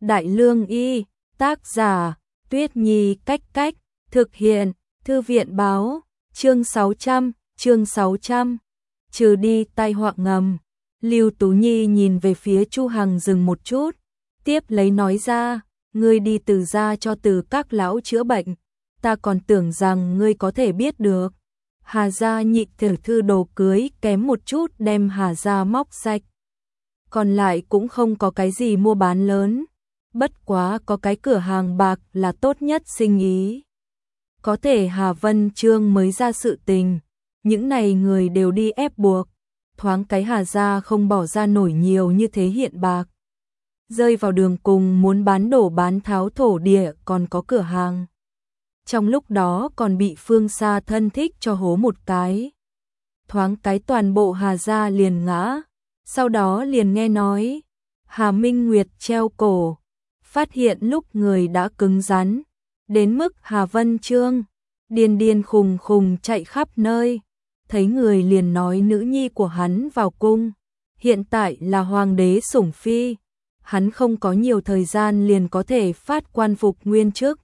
Đại Lương Y, tác giả, Tuyết Nhi Cách Cách, thực hiện, Thư viện báo, chương 600, trừ đi tai họa ngầm. Lưu Tú Nhi nhìn về phía Chu Hằng dừng một chút, tiếp lấy nói ra, ngươi đi Từ gia cho Từ các lão chữa bệnh, ta còn tưởng rằng ngươi có thể biết được. Hà gia nhị tiểu thư đồ cưới kém một chút đem Hà gia móc sạch. Còn lại cũng không có cái gì mua bán lớn, bất quá có cái cửa hàng bạc là tốt nhất sinh ý. Có thể Hà Vân Trương mới ra sự tình, những này người đều đi ép buộc, thoáng cái Hà gia không bỏ ra nổi nhiều như thế hiện bạc. Rơi vào đường cùng muốn bán đổ bán tháo thổ địa còn có cửa hàng. Trong lúc đó còn bị Phương Sa thân thích cho hố một cái. Thoáng cái toàn bộ Hà gia liền ngã, sau đó liền nghe nói, Hà Minh Nguyệt treo cổ, phát hiện lúc người đã cứng rắn, đến mức Hà Vân Trương điên điên khùng khùng chạy khắp nơi, thấy người liền nói nữ nhi của hắn vào cung, hiện tại là hoàng đế sủng phi, hắn không có nhiều thời gian liền có thể phát quan phục nguyên chức.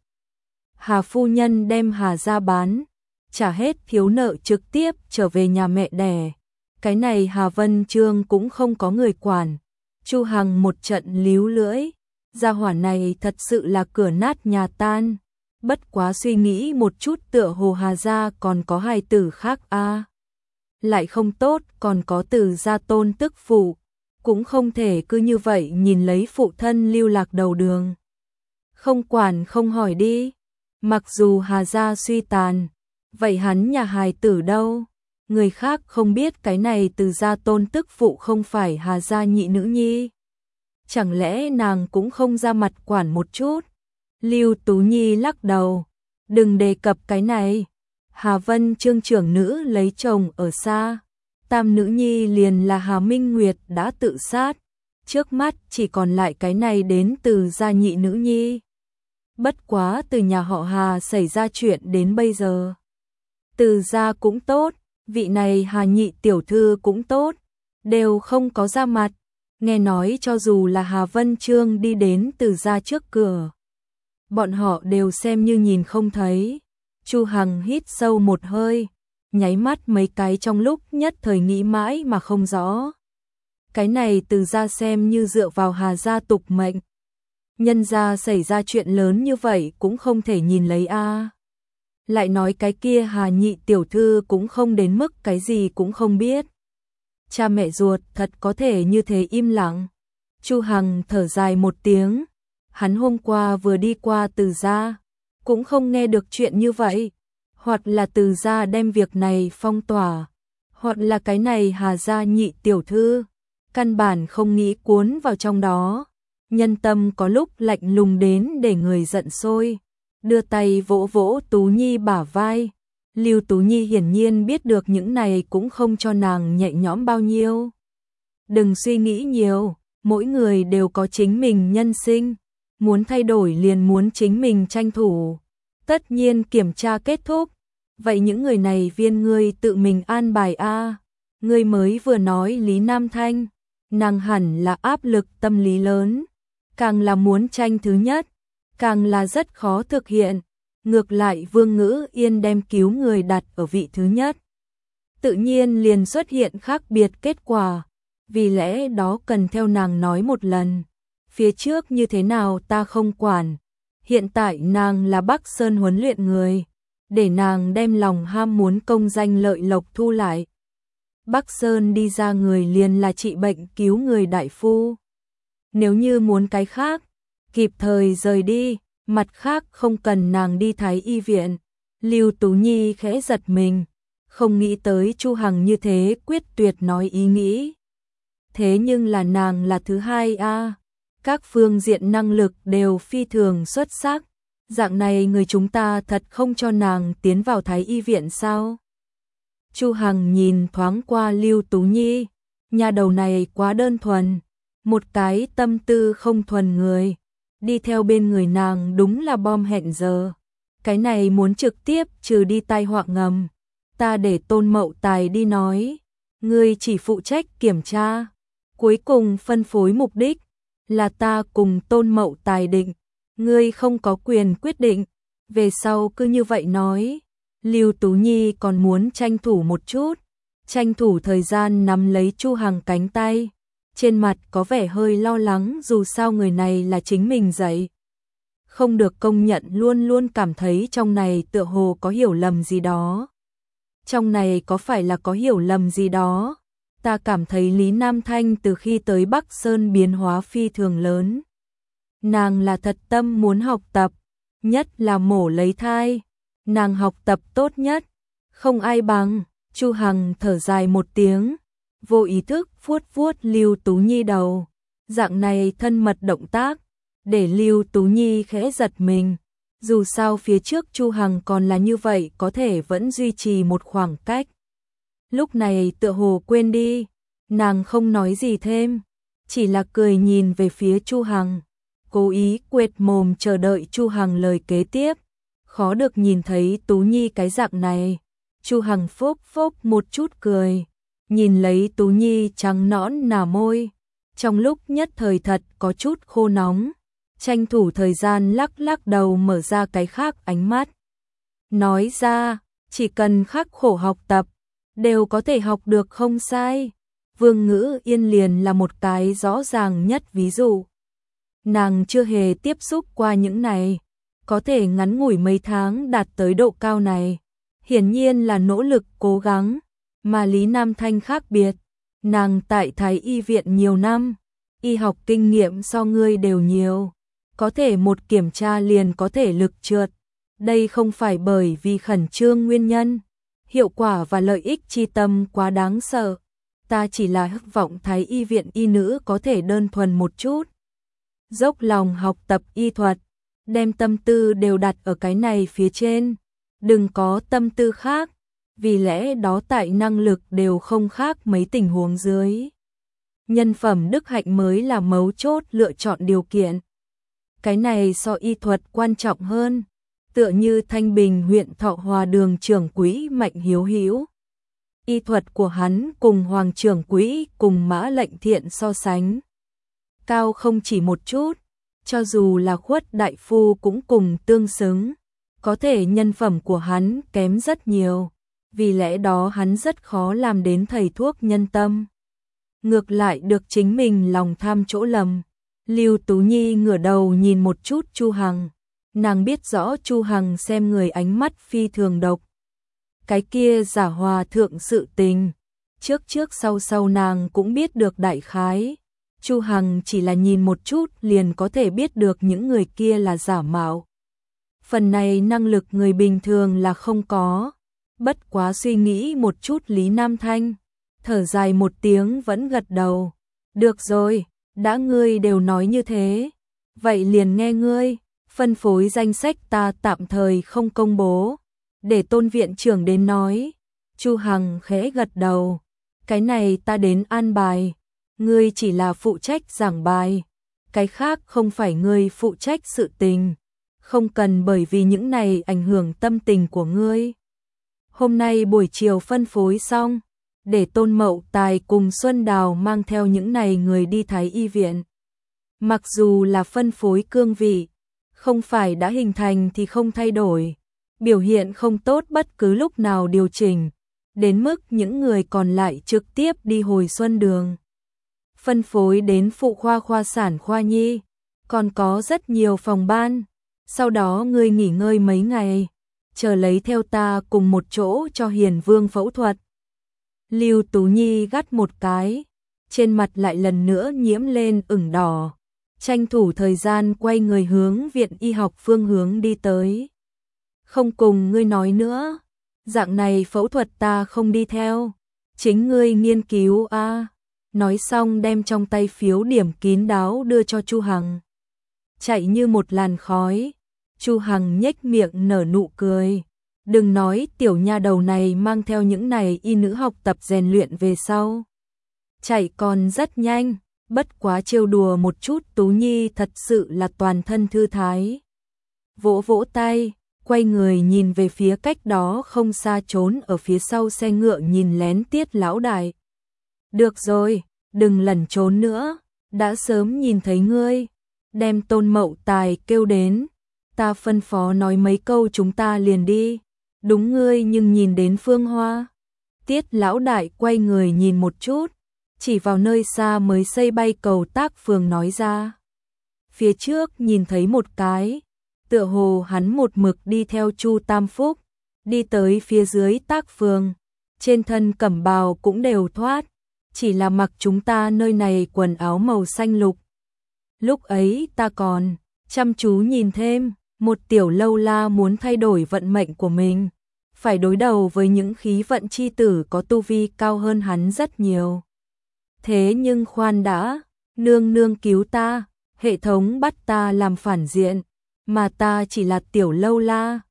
Hà phu nhân đem Hà gia bán, trả hết thiếu nợ trực tiếp trở về nhà mẹ đẻ. Cái này Hà Vân Trương cũng không có người quản. Chu Hằng một trận líu lưỡi, gia hỏa này thật sự là cửa nát nhà tan. Bất quá suy nghĩ một chút tựa hồ Hà gia còn có hài tử khác a. Lại không tốt, còn có Từ gia tôn tức phụ, cũng không thể cứ như vậy nhìn lấy phụ thân lưu lạc đầu đường. Không quản không hỏi đi. Mặc dù Hà gia suy tàn, vậy hắn nhà hài tử đâu? Người khác không biết cái này Từ gia tôn tức phụ không phải Hà gia nhị nữ nhi. Chẳng lẽ nàng cũng không ra mặt quản một chút? Lưu Tú Nhi lắc đầu, đừng đề cập cái này. Hà Vân Trương trưởng nữ lấy chồng ở xa, tam nữ nhi liền là Hà Minh Nguyệt đã tự sát, trước mắt chỉ còn lại cái này đến Từ gia nhị nữ nhi. Bất quá từ nhà họ Hà xảy ra chuyện đến bây giờ, Từ gia cũng tốt, vị này Hà nhị tiểu thư cũng tốt, đều không có ra mặt. Nghe nói cho dù là Hà Vân Trương đi đến Từ gia trước cửa, bọn họ đều xem như nhìn không thấy. Chu Hằng hít sâu một hơi, nháy mắt mấy cái trong lúc nhất thời nghĩ mãi mà không rõ. Cái này Từ gia xem như dựa vào Hà gia tục mệnh. Nhân gia xảy ra chuyện lớn như vậy cũng không thể nhìn lấy a. Lại nói cái kia Hà nhị tiểu thư cũng không đến mức cái gì cũng không biết. Cha mẹ ruột thật có thể như thế im lặng. Chu Hằng thở dài một tiếng, hắn hôm qua vừa đi qua Từ gia, cũng không nghe được chuyện như vậy. Hoặc là Từ gia đem việc này phong tỏa, hoặc là cái này Hà gia nhị tiểu thư căn bản không nghĩ cuốn vào trong đó. Nhân tâm có lúc lạnh lùng đến để người giận sôi, đưa tay vỗ vỗ Tú Nhi bả vai. Lưu Tú Nhi hiển nhiên biết được những này cũng không cho nàng nhẹ nhõm bao nhiêu. Đừng suy nghĩ nhiều, mỗi người đều có chính mình nhân sinh, muốn thay đổi liền muốn chính mình tranh thủ. Tất nhiên kiểm tra kết thúc, vậy những người này viên ngươi tự mình an bài a. Ngươi mới vừa nói Lý Nam Thanh, nàng hẳn là áp lực tâm lý lớn, càng là muốn tranh thứ nhất, càng là rất khó thực hiện. Ngược lại Vương Ngữ Yên đem cứu người đặt ở vị thứ nhất, tự nhiên liền xuất hiện khác biệt kết quả, vì lẽ đó cần theo nàng nói một lần. Phía trước như thế nào ta không quản, hiện tại nàng là Bắc Sơn huấn luyện người, để nàng đem lòng ham muốn công danh lợi lộc thu lại. Bắc Sơn đi ra người liền là trị bệnh cứu người đại phu. Nếu như muốn cái khác, kịp thời rời đi, mặt khác không cần nàng đi Thái y viện. Lưu Tú Nhi khẽ giật mình, không nghĩ tới Chu Hằng như thế quyết tuyệt nói ý nghĩ. Thế nhưng là nàng là thứ hai a, các phương diện năng lực đều phi thường xuất sắc. Dạng này người chúng ta thật không cho nàng tiến vào Thái y viện sao? Chu Hằng nhìn thoáng qua Lưu Tú Nhi, nhà đầu này quá đơn thuần, một cái tâm tư không thuần người, đi theo bên người nàng đúng là bom hẹn giờ. Cái này muốn trực tiếp trừ đi tai họa ngầm, ta để Tôn Mậu Tài đi nói, ngươi chỉ phụ trách kiểm tra, cuối cùng phân phối mục đích. là ta cùng Tôn Mậu Tài định, ngươi không có quyền quyết định. Về sau cứ như vậy nói, Lưu Tú Nhi còn muốn tranh thủ một chút, tranh thủ thời gian nắm lấy Chu Hằng cánh tay, trên mặt có vẻ hơi lo lắng dù sao người này là chính mình dạy. Không được công nhận luôn luôn cảm thấy trong này tựa hồ có hiểu lầm gì đó. Trong này có phải là có hiểu lầm gì đó? Ta cảm thấy Lý Nam Thanh từ khi tới Bắc Sơn biến hóa phi thường lớn. Nàng là thật tâm muốn học tập, nhất là mổ lấy thai. Nàng học tập tốt nhất, không ai bằng. Chu Hằng thở dài một tiếng, vô ý thức vuốt vuốt Lưu Tú Nhi đầu. Dạng này thân mật động tác, để Lưu Tú Nhi khẽ giật mình. Dù sao phía trước Chu Hằng còn là như vậy có thể vẫn duy trì một khoảng cách. Lúc này tựa hồ quên đi, nàng không nói gì thêm, chỉ là cười nhìn về phía Chu Hằng, cố ý quệt mồm chờ đợi Chu Hằng lời kế tiếp. Khó được nhìn thấy Tú Nhi cái dạng này. Chu Hằng phốc phốc một chút cười, nhìn lấy Tú Nhi trắng nõn nà môi, trong lúc nhất thời thật có chút khô nóng, tranh thủ thời gian lắc lắc đầu mở ra cái khác ánh mắt. Nói ra, chỉ cần khắc khổ học tập, đều có thể học được không sai. Vương Ngữ Yên liền là một cái rõ ràng nhất ví dụ. Nàng chưa hề tiếp xúc qua những này, có thể ngắn ngủi mấy tháng đạt tới độ cao này, hiển nhiên là nỗ lực cố gắng, mà Lý Nam Thanh khác biệt, nàng tại Thái Y viện nhiều năm, y học kinh nghiệm so ngươi đều nhiều, có thể một kiểm tra liền có thể lực trượt, đây không phải bởi vì khẩn trương nguyên nhân, hiệu quả và lợi ích chi tâm quá đáng sợ, ta chỉ là hy vọng Thái Y viện y nữ có thể đơn thuần một chút, dốc lòng học tập y thuật, đem tâm tư đều đặt ở cái này phía trên, đừng có tâm tư khác, vì lẽ đó tại năng lực đều không khác mấy tình huống dưới. Nhân phẩm đức hạnh mới là mấu chốt lựa chọn điều kiện. Cái này so y thuật quan trọng hơn, tựa như Thanh Bình huyện Thọ Hòa đường trưởng quỹ Mạnh Hiếu Hữu. Y thuật của hắn cùng Hoàng trưởng quỹ cùng Mã Lệnh Thiện so sánh. Cao không chỉ một chút, cho dù là Khuất đại phu cũng cùng tương xứng, có thể nhân phẩm của hắn kém rất nhiều, vì lẽ đó hắn rất khó làm đến thầy thuốc nhân tâm. Ngược lại được chính mình lòng tham chỗ lầm. Lưu Tú Nhi ngửa đầu nhìn một chút Chu Hằng, nàng biết rõ Chu Hằng xem người ánh mắt phi thường độc. Cái kia giả hòa thượng sự tình, trước sau nàng cũng biết được đại khái. Chu Hằng chỉ là nhìn một chút liền có thể biết được những người kia là giả mạo. Phần này năng lực người bình thường là không có. Bất quá suy nghĩ một chút Lý Nam Thanh, thở dài một tiếng vẫn gật đầu. Được rồi, đã ngươi đều nói như thế, vậy liền nghe ngươi, phân phối danh sách ta tạm thời không công bố, để Tôn viện trưởng đến nói. Chu Hằng khẽ gật đầu, cái này ta đến an bài, ngươi chỉ là phụ trách giảng bài, cái khác không phải ngươi phụ trách sự tình, không cần bởi vì những này ảnh hưởng tâm tình của ngươi. Hôm nay buổi chiều phân phối xong, để Tôn Mậu Tài cùng Xuân Đào mang theo những này người đi Thái Y viện. Mặc dù là phân phối cương vị, không phải đã hình thành thì không thay đổi, biểu hiện không tốt bất cứ lúc nào điều chỉnh, đến mức những người còn lại trực tiếp đi hồi Xuân Đường. Phân phối đến phụ khoa khoa sản khoa nhi, còn có rất nhiều phòng ban, sau đó ngươi nghỉ ngơi mấy ngày, chờ lấy theo ta cùng một chỗ cho Hiền Vương phẫu thuật. Lưu Tú Nhi gắt một cái, trên mặt lại lần nữa nhiễm lên ửng đỏ, tranh thủ thời gian quay người hướng viện y học phương hướng đi tới. Không cùng ngươi nói nữa, dạng này phẫu thuật ta không đi theo, chính ngươi nghiên cứu a. Nói xong đem trong tay phiếu điểm kín đáo đưa cho Chu Hằng. Chạy như một làn khói, Chu Hằng nhếch miệng nở nụ cười. Đừng nói tiểu nha đầu này mang theo những này y nữ học tập rèn luyện về sau. Chạy còn rất nhanh, bất quá trêu đùa một chút Tú Nhi thật sự là toàn thân thư thái. Vỗ vỗ tay, quay người nhìn về phía cách đó không xa trốn ở phía sau xe ngựa nhìn lén Tiết lão đại. Được rồi, đừng lẩn trốn nữa, đã sớm nhìn thấy ngươi, đem Tôn Mậu Tài kêu đến, ta phân phó nói mấy câu chúng ta liền đi, đúng ngươi nhưng nhìn đến Phương Hoa. Tiết lão đại quay người nhìn một chút, chỉ vào nơi xa mới xây bay cầu Tác Phường nói ra. Phía trước nhìn thấy một cái, tựa hồ hắn một mực đi theo Chu Tam Phúc, đi tới phía dưới Tác Phường, trên thân cẩm bào cũng đều thoát, chỉ là mặc chúng ta nơi này quần áo màu xanh lục. Lúc ấy ta còn chăm chú nhìn thêm, một tiểu lâu la muốn thay đổi vận mệnh của mình, phải đối đầu với những khí vận chi tử có tu vi cao hơn hắn rất nhiều. Thế nhưng khoan đã, nương nương cứu ta, hệ thống bắt ta làm phản diện, mà ta chỉ là tiểu lâu la,